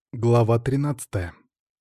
Глава 13.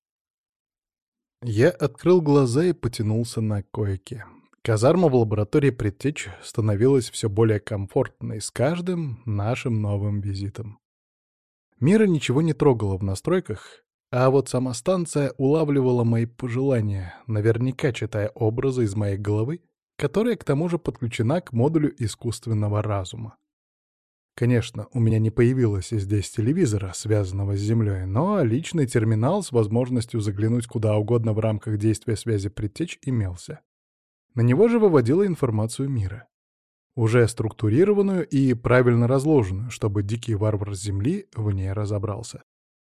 Я открыл глаза и потянулся на койке. Казарма в лаборатории предтеч становилась все более комфортной с каждым нашим новым визитом. Мира ничего не трогала в настройках, а вот сама станция улавливала мои пожелания, наверняка читая образы из моей головы, которая к тому же подключена к модулю искусственного разума. Конечно, у меня не появилось здесь телевизора, связанного с Землей, но личный терминал с возможностью заглянуть куда угодно в рамках действия связи предтеч имелся. На него же выводила информацию мира. Уже структурированную и правильно разложенную, чтобы дикий варвар с Земли в ней разобрался.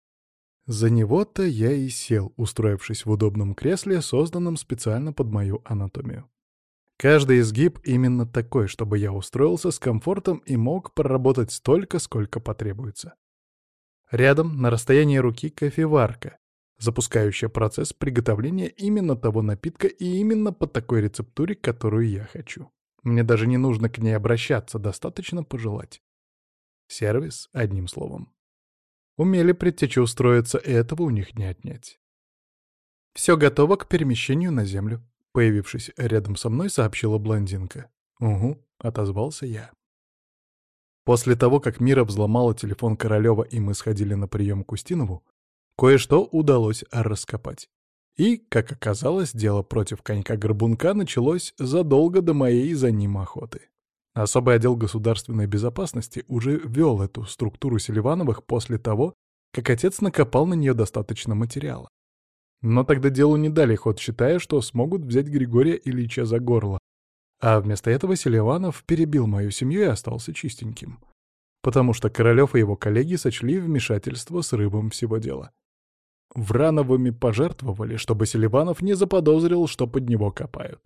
За него-то я и сел, устроившись в удобном кресле, созданном специально под мою анатомию. Каждый изгиб именно такой, чтобы я устроился с комфортом и мог проработать столько, сколько потребуется. Рядом, на расстоянии руки, кофеварка, запускающая процесс приготовления именно того напитка и именно по такой рецептуре, которую я хочу. Мне даже не нужно к ней обращаться, достаточно пожелать. Сервис, одним словом. Умели предтечи устроиться, и этого у них не отнять. Все готово к перемещению на Землю. Появившись рядом со мной, сообщила блондинка. «Угу», — отозвался я. После того, как Мира взломала телефон Королева и мы сходили на прием к Устинову, кое-что удалось раскопать. И, как оказалось, дело против конька-горбунка началось задолго до моей за ним охоты. Особый отдел государственной безопасности уже вел эту структуру Селивановых после того, как отец накопал на нее достаточно материала. Но тогда делу не дали ход, считая, что смогут взять Григория Ильича за горло. А вместо этого Селиванов перебил мою семью и остался чистеньким. Потому что Королёв и его коллеги сочли вмешательство с рыбом всего дела. Врановыми пожертвовали, чтобы Селиванов не заподозрил, что под него копают.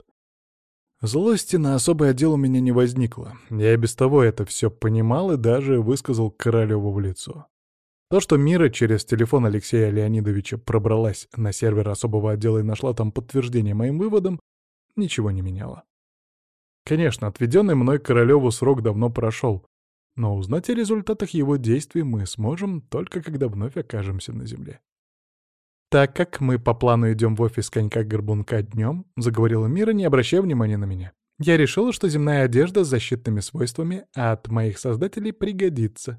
Злости на особый отдел у меня не возникло. Я и без того это все понимал и даже высказал Королёву в лицо. То, что Мира через телефон Алексея Леонидовича пробралась на сервер особого отдела и нашла там подтверждение моим выводам, ничего не меняло. Конечно, отведенный мной Королеву срок давно прошел, но узнать о результатах его действий мы сможем только когда вновь окажемся на Земле. «Так как мы по плану идем в офис конька-горбунка днем», — заговорила Мира, не обращая внимания на меня, — «я решила, что земная одежда с защитными свойствами от моих создателей пригодится».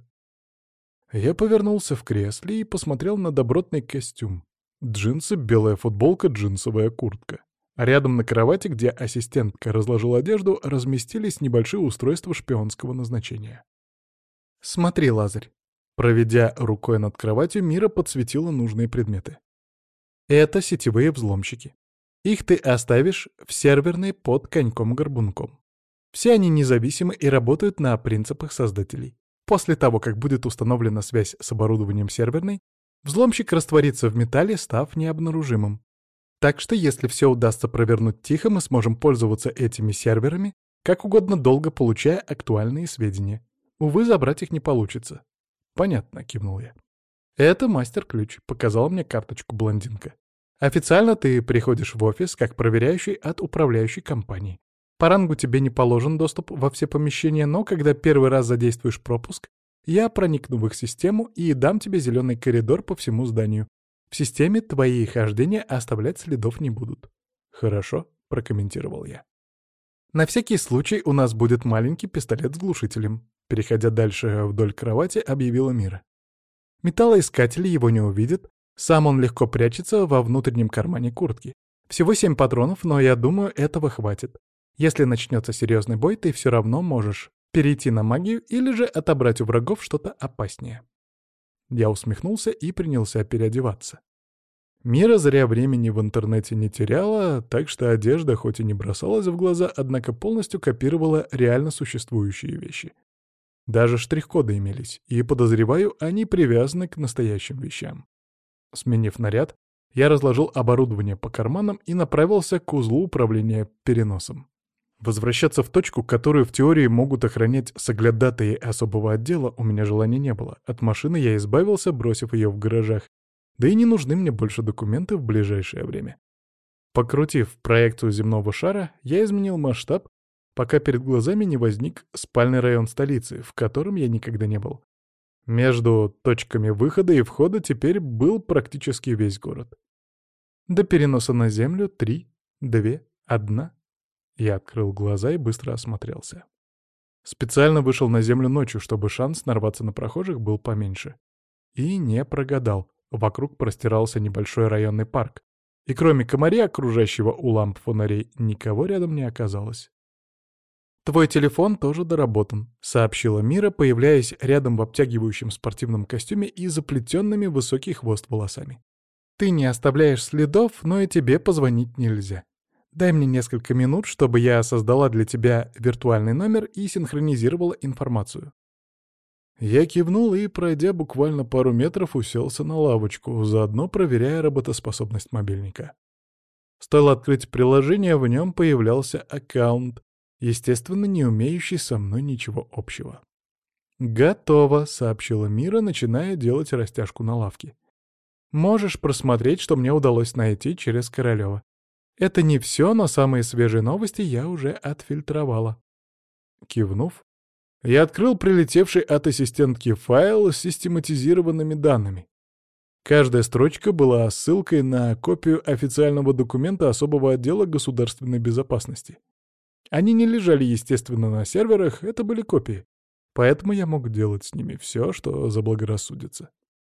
Я повернулся в кресле и посмотрел на добротный костюм. Джинсы, белая футболка, джинсовая куртка. А рядом на кровати, где ассистентка разложила одежду, разместились небольшие устройства шпионского назначения. «Смотри, Лазарь». Проведя рукой над кроватью, Мира подсветила нужные предметы. «Это сетевые взломщики. Их ты оставишь в серверной под коньком-горбунком. Все они независимы и работают на принципах создателей. После того, как будет установлена связь с оборудованием серверной, взломщик растворится в металле, став необнаружимым. Так что, если все удастся провернуть тихо, мы сможем пользоваться этими серверами, как угодно долго получая актуальные сведения. Увы, забрать их не получится». «Понятно», — кивнул я. «Это мастер-ключ», — показала мне карточку блондинка. «Официально ты приходишь в офис как проверяющий от управляющей компании. По рангу тебе не положен доступ во все помещения, но когда первый раз задействуешь пропуск, я проникну в их систему и дам тебе зеленый коридор по всему зданию. В системе твои хождения оставлять следов не будут». «Хорошо», — прокомментировал я. «На всякий случай у нас будет маленький пистолет с глушителем», — переходя дальше вдоль кровати, объявила Мира. «Металлоискатели его не увидят, сам он легко прячется во внутреннем кармане куртки. Всего 7 патронов, но я думаю, этого хватит. Если начнется серьезный бой, ты все равно можешь перейти на магию или же отобрать у врагов что-то опаснее». Я усмехнулся и принялся переодеваться. Мира зря времени в интернете не теряла, так что одежда хоть и не бросалась в глаза, однако полностью копировала реально существующие вещи. Даже штрих-коды имелись, и, подозреваю, они привязаны к настоящим вещам. Сменив наряд, я разложил оборудование по карманам и направился к узлу управления переносом. Возвращаться в точку, которую в теории могут охранять соглядатаи особого отдела, у меня желания не было. От машины я избавился, бросив ее в гаражах. Да и не нужны мне больше документы в ближайшее время. Покрутив проекцию земного шара, я изменил масштаб, пока перед глазами не возник спальный район столицы, в котором я никогда не был. Между точками выхода и входа теперь был практически весь город. До переноса на землю 3, 2, 1. Я открыл глаза и быстро осмотрелся. Специально вышел на землю ночью, чтобы шанс нарваться на прохожих был поменьше. И не прогадал. Вокруг простирался небольшой районный парк. И кроме комаря, окружающего у ламп фонарей, никого рядом не оказалось. «Твой телефон тоже доработан», — сообщила Мира, появляясь рядом в обтягивающем спортивном костюме и заплетенными в высокий хвост волосами. «Ты не оставляешь следов, но и тебе позвонить нельзя. Дай мне несколько минут, чтобы я создала для тебя виртуальный номер и синхронизировала информацию». Я кивнул и, пройдя буквально пару метров, уселся на лавочку, заодно проверяя работоспособность мобильника. Стоило открыть приложение, в нем появлялся аккаунт, естественно, не умеющий со мной ничего общего. «Готово», — сообщила Мира, начиная делать растяжку на лавке. «Можешь просмотреть, что мне удалось найти через Королева. Это не все, но самые свежие новости я уже отфильтровала». Кивнув, я открыл прилетевший от ассистентки файл с систематизированными данными. Каждая строчка была ссылкой на копию официального документа особого отдела государственной безопасности. Они не лежали, естественно, на серверах, это были копии. Поэтому я мог делать с ними все, что заблагорассудится.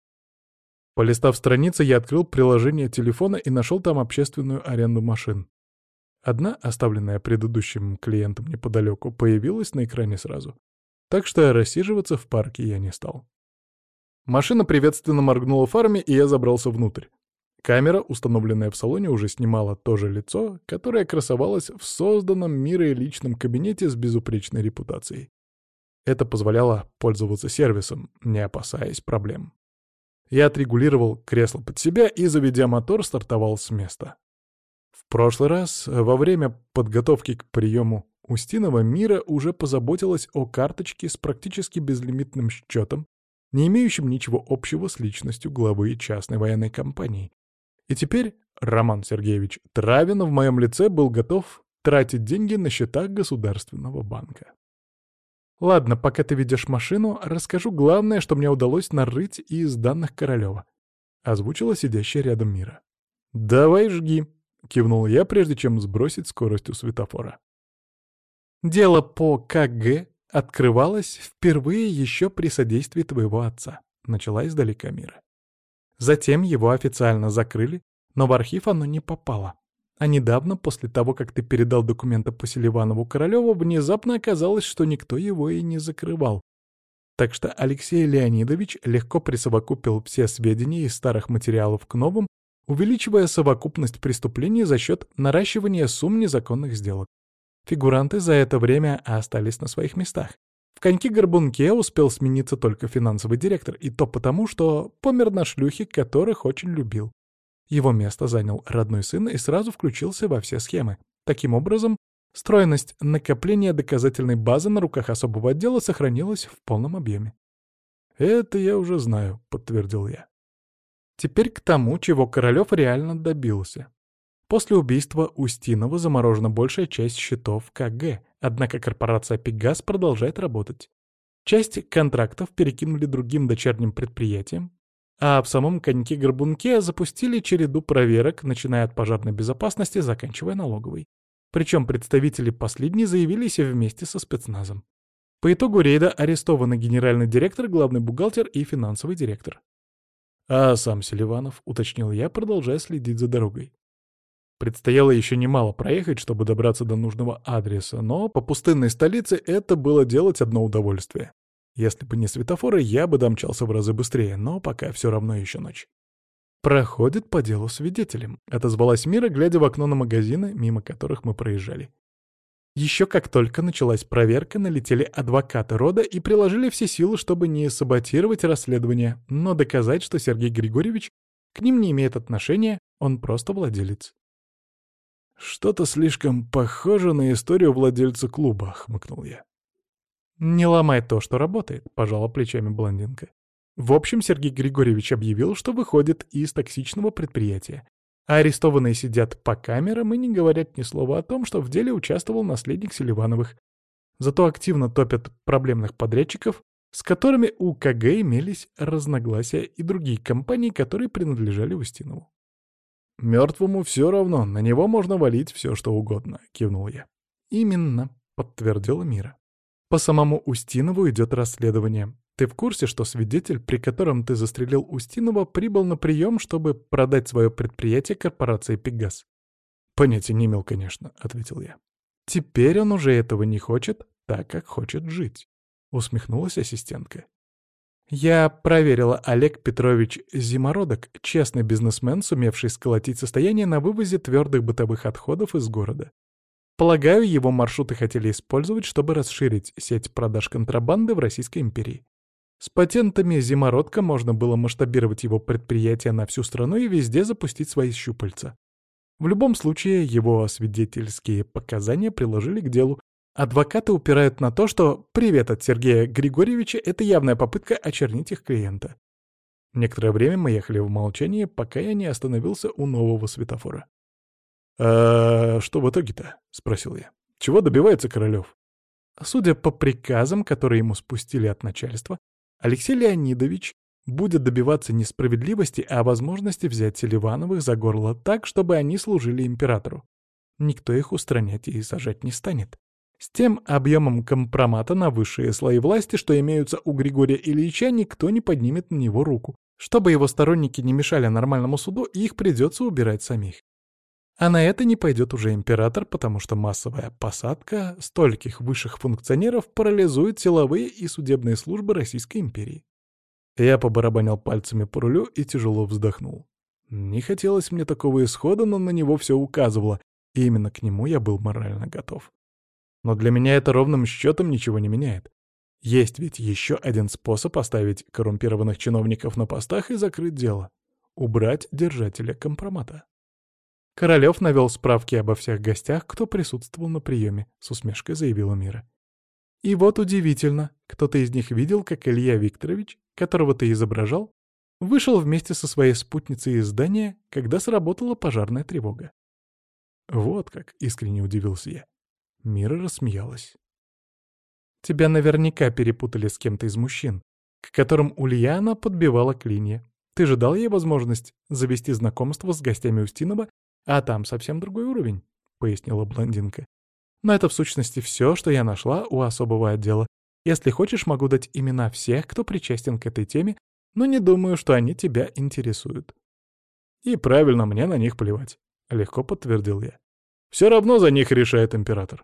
Полистав страницы, я открыл приложение телефона и нашел там общественную аренду машин. Одна, оставленная предыдущим клиентом неподалеку, появилась на экране сразу. Так что рассиживаться в парке я не стал. Машина приветственно моргнула фарами, и я забрался внутрь. Камера, установленная в салоне, уже снимала то же лицо, которое красовалось в созданном Мирой личном кабинете с безупречной репутацией. Это позволяло пользоваться сервисом, не опасаясь проблем. Я отрегулировал кресло под себя и, заведя мотор, стартовал с места. В прошлый раз, во время подготовки к приему Устинова, Мира уже позаботилась о карточке с практически безлимитным счетом, не имеющим ничего общего с личностью главы частной военной компании. И теперь Роман Сергеевич Травин в моем лице был готов тратить деньги на счета Государственного банка. «Ладно, пока ты ведешь машину, расскажу главное, что мне удалось нарыть из данных Королева», — озвучила сидящая рядом Мира. «Давай жги», — кивнул я, прежде чем сбросить скорость у светофора. «Дело по КГ открывалось впервые еще при содействии твоего отца», — начала издалека Мира. «Затем его официально закрыли, но в архив оно не попало. А недавно, после того, как ты передал документы по Селиванову Королеву, внезапно оказалось, что никто его и не закрывал. Так что Алексей Леонидович легко присовокупил все сведения из старых материалов к новым, увеличивая совокупность преступлений за счет наращивания сумм незаконных сделок. Фигуранты за это время остались на своих местах. В коньки-горбунке успел смениться только финансовый директор, и то потому, что помер на шлюхе, которых очень любил. Его место занял родной сын и сразу включился во все схемы. Таким образом, стройность накопления доказательной базы на руках особого отдела сохранилась в полном объеме. «Это я уже знаю», — подтвердил я. Теперь к тому, чего Королёв реально добился. После убийства Устинова заморожена большая часть счетов КГ, однако корпорация «Пегас» продолжает работать. Часть контрактов перекинули другим дочерним предприятиям, а в самом коньке-горбунке запустили череду проверок, начиная от пожарной безопасности, заканчивая налоговой. Причем представители последней заявились вместе со спецназом. По итогу рейда арестованы генеральный директор, главный бухгалтер и финансовый директор. «А сам Селиванов», — уточнил я, продолжая следить за дорогой. Предстояло еще немало проехать, чтобы добраться до нужного адреса, но по пустынной столице это было делать одно удовольствие. Если бы не светофоры, я бы домчался в разы быстрее, но пока все равно еще ночь. «Проходит по делу свидетелем», — отозвалась Мира, глядя в окно на магазины, мимо которых мы проезжали. Еще как только началась проверка, налетели адвокаты рода и приложили все силы, чтобы не саботировать расследование, но доказать, что Сергей Григорьевич к ним не имеет отношения, он просто владелец. «Что-то слишком похоже на историю владельца клуба», — хмыкнул я. «Не ломай то, что работает», — пожала плечами блондинка. В общем, Сергей Григорьевич объявил, что выходит из токсичного предприятия, а арестованные сидят по камерам и не говорят ни слова о том, что в деле участвовал наследник Селивановых. Зато активно топят проблемных подрядчиков, с которыми у КГ имелись разногласия и другие компании, которые принадлежали Устинову. «Мертвому все равно, на него можно валить все, что угодно», — кивнул я. «Именно», — подтвердила Мира. «По самому Устинову идет расследование. Ты в курсе, что свидетель, при котором ты застрелил Устинова, прибыл на прием, чтобы продать свое предприятие корпорации «Пегас»?» «Понятия не имел, конечно», — ответил я. «Теперь он уже этого не хочет, так как хочет жить», — усмехнулась ассистентка. «Я проверила, Олег Петрович Зимородок — честный бизнесмен, сумевший сколотить состояние на вывозе твердых бытовых отходов из города. Полагаю, его маршруты хотели использовать, чтобы расширить сеть продаж контрабанды в Российской империи. С патентами Зимородка можно было масштабировать его предприятие на всю страну и везде запустить свои щупальца. В любом случае, его свидетельские показания приложили к делу. Адвокаты упирают на то, что «привет от Сергея Григорьевича» — это явная попытка очернить их клиента. Некоторое время мы ехали в молчании, пока я не остановился у нового светофора. «А что в итоге-то?» — спросил я. «Чего добивается Королёв?» Судя по приказам, которые ему спустили от начальства, Алексей Леонидович будет добиваться не справедливости, а возможности взять Селивановых за горло так, чтобы они служили императору. Никто их устранять и сажать не станет. С тем объемом компромата на высшие слои власти, что имеются у Григория Ильича, никто не поднимет на него руку. Чтобы его сторонники не мешали нормальному суду, их придется убирать самих. А на это не пойдет уже император, потому что массовая посадка стольких высших функционеров парализует силовые и судебные службы Российской империи. Я побарабанил пальцами по рулю и тяжело вздохнул. Не хотелось мне такого исхода, но на него все указывало, и именно к нему я был морально готов. Но для меня это ровным счетом ничего не меняет. Есть ведь еще один способ оставить коррумпированных чиновников на постах и закрыть дело — убрать держателя компромата. Королёв навел справки обо всех гостях, кто присутствовал на приеме, с усмешкой заявила Мира. И вот удивительно, кто-то из них видел, как Илья Викторович, которого ты изображал, вышел вместе со своей спутницей из здания, когда сработала пожарная тревога. Вот как искренне удивился я. Мира рассмеялась. Тебя наверняка перепутали с кем-то из мужчин, к которым Ульяна подбивала клинья. Ты же дал ей возможность завести знакомство с гостями Устинова, а там совсем другой уровень, — пояснила блондинка. Но это в сущности все, что я нашла у особого отдела. Если хочешь, могу дать имена всех, кто причастен к этой теме, но не думаю, что они тебя интересуют. И правильно, мне на них плевать, — легко подтвердил я. Все равно за них решает император.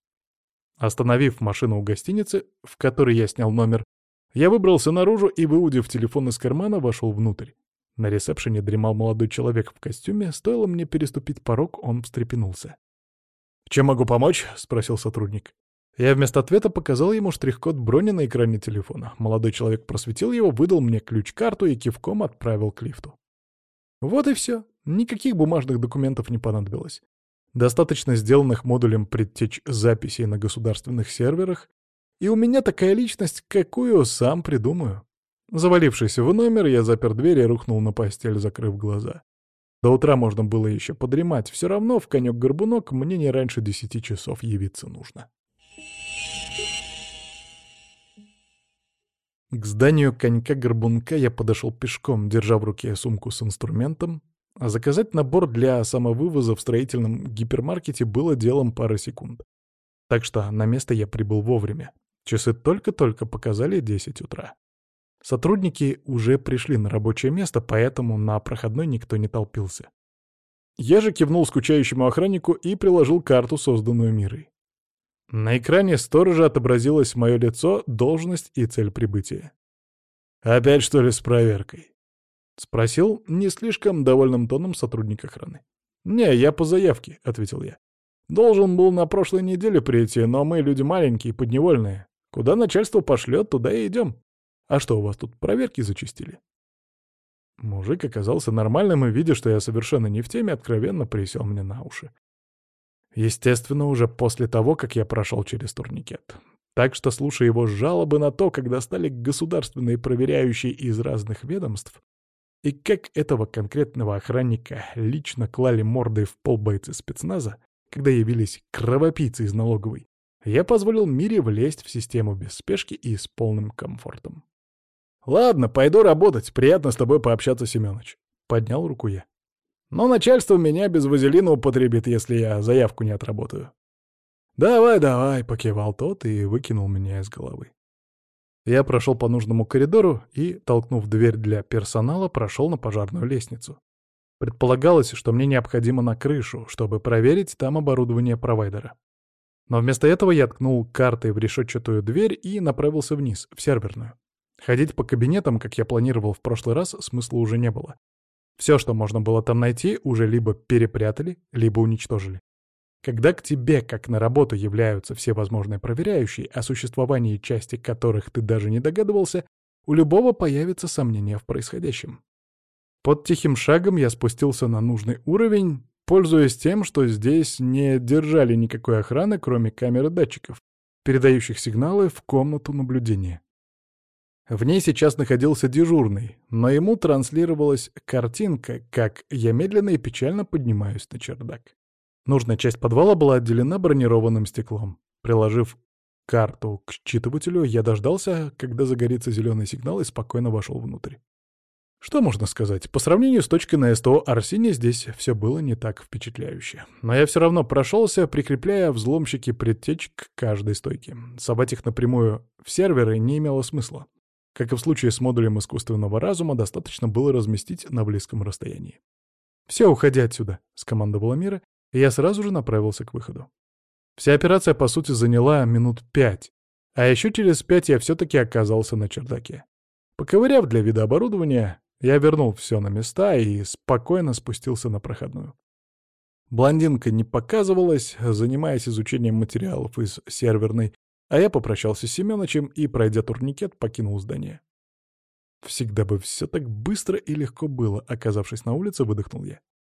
Остановив машину у гостиницы, в которой я снял номер, я выбрался наружу и, выудив телефон из кармана, вошел внутрь. На ресепшене дремал молодой человек в костюме, стоило мне переступить порог, он встрепенулся. «Чем могу помочь?» — спросил сотрудник. Я вместо ответа показал ему штрих-код брони на экране телефона. Молодой человек просветил его, выдал мне ключ-карту и кивком отправил к лифту. Вот и все. Никаких бумажных документов не понадобилось. Достаточно сделанных модулем предтеч записей на государственных серверах, и у меня такая личность, какую сам придумаю. Завалившись в номер, я запер дверь и рухнул на постель, закрыв глаза. До утра можно было еще подремать, все равно в конек-горбунок мне не раньше 10 часов явиться нужно. К зданию конька-горбунка я подошел пешком, держа в руке сумку с инструментом, а заказать набор для самовывоза в строительном гипермаркете было делом пары секунд. Так что на место я прибыл вовремя. Часы только-только показали 10 утра. Сотрудники уже пришли на рабочее место, поэтому на проходной никто не толпился. Я же кивнул скучающему охраннику и приложил карту, созданную Мирой. На экране сторожа отобразилось мое лицо, должность и цель прибытия. «Опять, что ли, с проверкой?» — спросил не слишком довольным тоном сотрудник охраны. «Не, я по заявке», — ответил я. «Должен был на прошлой неделе прийти, но мы люди маленькие, подневольные. Куда начальство пошлет, туда и идем. А что, у вас тут проверки зачастили?» Мужик оказался нормальным и, видя, что я совершенно не в теме, откровенно присел мне на уши. Естественно, уже после того, как я прошел через турникет. Так что, слушая его жалобы на то, как достали государственные проверяющие из разных ведомств, и как этого конкретного охранника лично клали мордой в пол бойцы спецназа, когда явились кровопийцы из налоговой, Я позволил Мире влезть в систему без спешки и с полным комфортом. «Ладно, пойду работать. Приятно с тобой пообщаться, Семёныч», — поднял руку я. «Но начальство меня без вазелина употребит, если я заявку не отработаю». «Давай, давай», — покивал тот и выкинул меня из головы. Я прошел по нужному коридору и, толкнув дверь для персонала, прошел на пожарную лестницу. Предполагалось, что мне необходимо на крышу, чтобы проверить там оборудование провайдера. Но вместо этого я ткнул картой в решетчатую дверь и направился вниз, в серверную. Ходить по кабинетам, как я планировал в прошлый раз, смысла уже не было. Все, что можно было там найти, уже либо перепрятали, либо уничтожили. Когда к тебе, как на работу, являются все возможные проверяющие, о существовании части которых ты даже не догадывался, у любого появится сомнение в происходящем. Под тихим шагом я спустился на нужный уровень, пользуясь тем, что здесь не держали никакой охраны, кроме камер и датчиков, передающих сигналы в комнату наблюдения. В ней сейчас находился дежурный, но ему транслировалась картинка, как я медленно и печально поднимаюсь на чердак. Нужная часть подвала была отделена бронированным стеклом. Приложив карту к считывателю, я дождался, когда загорится зеленый сигнал, и спокойно вошел внутрь. Что можно сказать? По сравнению с точкой на СТО Арсения здесь все было не так впечатляюще. Но я все равно прошелся, прикрепляя взломщики предтеч к каждой стойке. Совать их напрямую в серверы не имело смысла. Как и в случае с модулем искусственного разума, достаточно было разместить на близком расстоянии. «Все, уходи отсюда», — скомандовала Мира, и я сразу же направился к выходу. Вся операция, по сути, заняла минут 5, а еще через 5 я все-таки оказался на чердаке. Поковыряв для вида оборудования, я вернул все на места и спокойно спустился на проходную. Блондинка не показывалась, занимаясь изучением материалов из серверной, а я попрощался с Семёнычем и, пройдя турникет, покинул здание. Всегда бы все так быстро и легко было, оказавшись на улице, выдохнул я.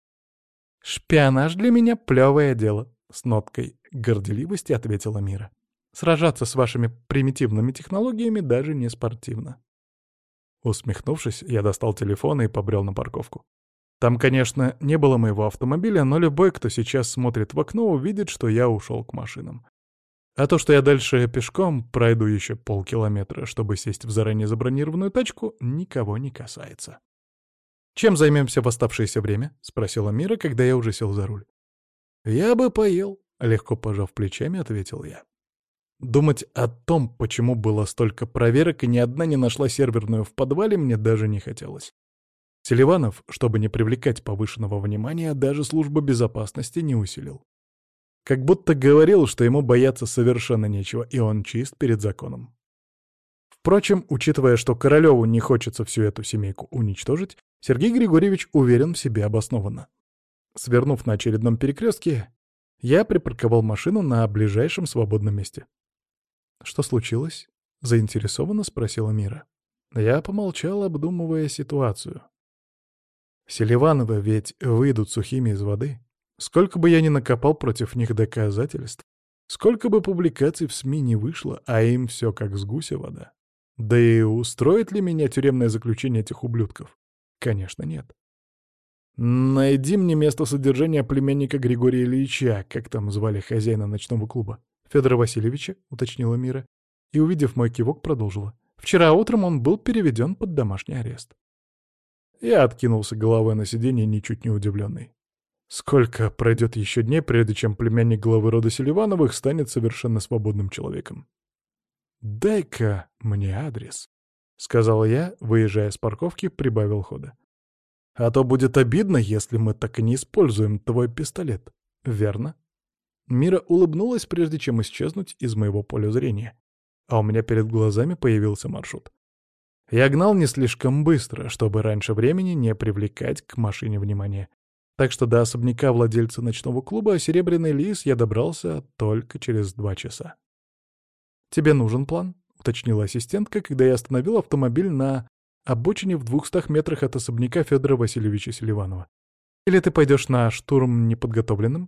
«Шпионаж для меня — плевое дело», — с ноткой горделивости ответила Мира. «Сражаться с вашими примитивными технологиями даже не спортивно». Усмехнувшись, я достал телефон и побрел на парковку. Там, конечно, не было моего автомобиля, но любой, кто сейчас смотрит в окно, увидит, что я ушел к машинам. А то, что я дальше пешком пройду еще полкилометра, чтобы сесть в заранее забронированную тачку, никого не касается. «Чем займемся в оставшееся время?» — спросила Мира, когда я уже сел за руль. «Я бы поел», — легко пожав плечами, ответил я. Думать о том, почему было столько проверок и ни одна не нашла серверную в подвале, мне даже не хотелось. Селиванов, чтобы не привлекать повышенного внимания, даже службу безопасности не усилил. Как будто говорил, что ему бояться совершенно нечего, и он чист перед законом. Впрочем, учитывая, что Королеву не хочется всю эту семейку уничтожить, Сергей Григорьевич уверен в себе обоснованно. Свернув на очередном перекрестке, я припарковал машину на ближайшем свободном месте. «Что случилось?» — заинтересованно спросила Мира. Я помолчал, обдумывая ситуацию. Селивановы ведь выйдут сухими из воды. Сколько бы я ни накопал против них доказательств, сколько бы публикаций в СМИ не вышло, а им все как с гуся вода. Да и устроит ли меня тюремное заключение этих ублюдков? Конечно, нет. «Найди мне место содержания племянника Григория Ильича, как там звали хозяина ночного клуба. Федора Васильевича», — уточнила Мира, и, увидев мой кивок, продолжила. «Вчера утром он был переведен под домашний арест». Я откинулся головой на сиденье, ничуть не удивленный. Сколько пройдет еще дней, прежде чем племянник главы рода Селивановых станет совершенно свободным человеком? «Дай-ка мне адрес», — сказал я, выезжая с парковки, прибавил хода. «А то будет обидно, если мы так и не используем твой пистолет. Верно?» Мира улыбнулась, прежде чем исчезнуть из моего поля зрения. А у меня перед глазами появился маршрут. Я гнал не слишком быстро, чтобы раньше времени не привлекать к машине внимания. Так что до особняка владельца ночного клуба «Серебряный лис» я добрался только через 2 часа. «Тебе нужен план?» — уточнила ассистентка, когда я остановил автомобиль на обочине в 200 метрах от особняка Федора Васильевича Селиванова. «Или ты пойдешь на штурм неподготовленным?»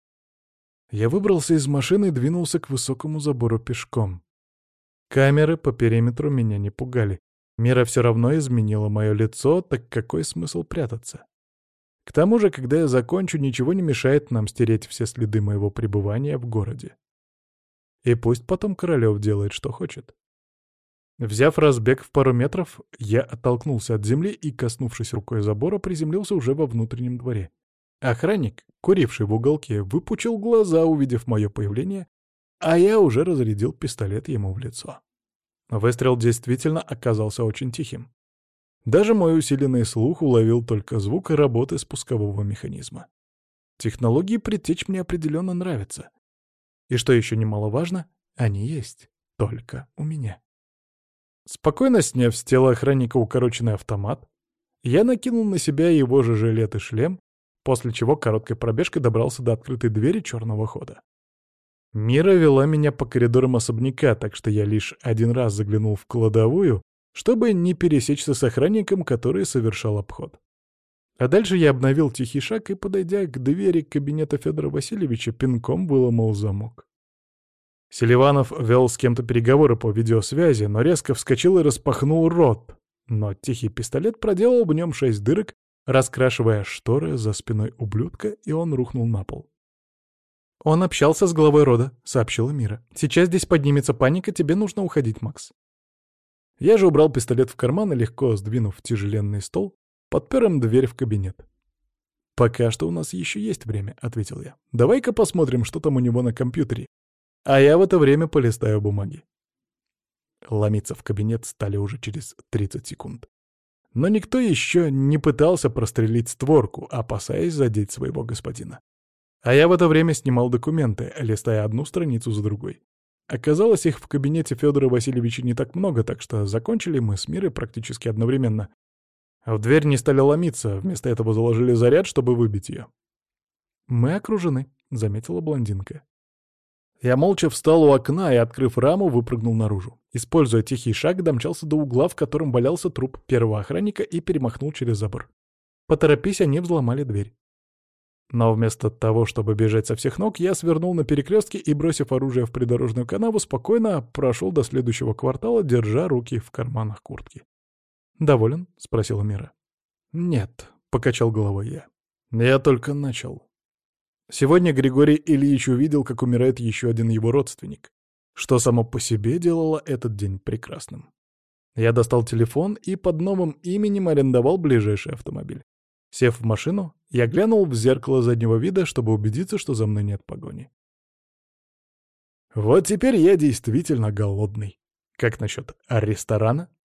Я выбрался из машины и двинулся к высокому забору пешком. Камеры по периметру меня не пугали. Мира все равно изменила мое лицо, так какой смысл прятаться? К тому же, когда я закончу, ничего не мешает нам стереть все следы моего пребывания в городе. И пусть потом Королёв делает, что хочет. Взяв разбег в пару метров, я оттолкнулся от земли и, коснувшись рукой забора, приземлился уже во внутреннем дворе. Охранник, куривший в уголке, выпучил глаза, увидев мое появление, а я уже разрядил пистолет ему в лицо. Выстрел действительно оказался очень тихим. Даже мой усиленный слух уловил только звук работы спускового механизма. Технологии предтеч мне определенно нравятся. И что еще немаловажно, они есть только у меня. Спокойно сняв с тела охранника укороченный автомат, я накинул на себя его же жилет и шлем, после чего короткой пробежкой добрался до открытой двери черного хода. Мира вела меня по коридорам особняка, так что я лишь один раз заглянул в кладовую, чтобы не пересечься с охранником, который совершал обход. А дальше я обновил тихий шаг и, подойдя к двери кабинета Федора Васильевича, пинком выломал замок. Селиванов вел с кем-то переговоры по видеосвязи, но резко вскочил и распахнул рот. Но тихий пистолет проделал в нем 6 дырок, раскрашивая шторы за спиной ублюдка, и он рухнул на пол. «Он общался с главой рода», — сообщила Мира. «Сейчас здесь поднимется паника, тебе нужно уходить, Макс». Я же убрал пистолет в карман и, легко сдвинув тяжеленный стол, подпер им дверь в кабинет. «Пока что у нас еще есть время», — ответил я. «Давай-ка посмотрим, что там у него на компьютере. А я в это время полистаю бумаги». Ломиться в кабинет стали уже через 30 секунд. Но никто еще не пытался прострелить створку, опасаясь задеть своего господина. А я в это время снимал документы, листая одну страницу за другой. Оказалось, их в кабинете Федора Васильевича не так много, так что закончили мы с Мирой практически одновременно. В дверь не стали ломиться, вместо этого заложили заряд, чтобы выбить ее. «Мы окружены», — заметила блондинка. Я молча встал у окна и, открыв раму, выпрыгнул наружу. Используя тихий шаг, домчался до угла, в котором валялся труп первого охранника, и перемахнул через забор. Поторопись, они взломали дверь. Но вместо того, чтобы бежать со всех ног, я свернул на перекрестке и, бросив оружие в придорожную канаву, спокойно прошел до следующего квартала, держа руки в карманах куртки. «Доволен?» — спросила Мира. «Нет», — покачал головой я. «Я только начал». Сегодня Григорий Ильич увидел, как умирает еще один его родственник, что само по себе делало этот день прекрасным. Я достал телефон и под новым именем арендовал ближайший автомобиль. Сев в машину, я глянул в зеркало заднего вида, чтобы убедиться, что за мной нет погони. Вот теперь я действительно голодный. Как насчет ресторана?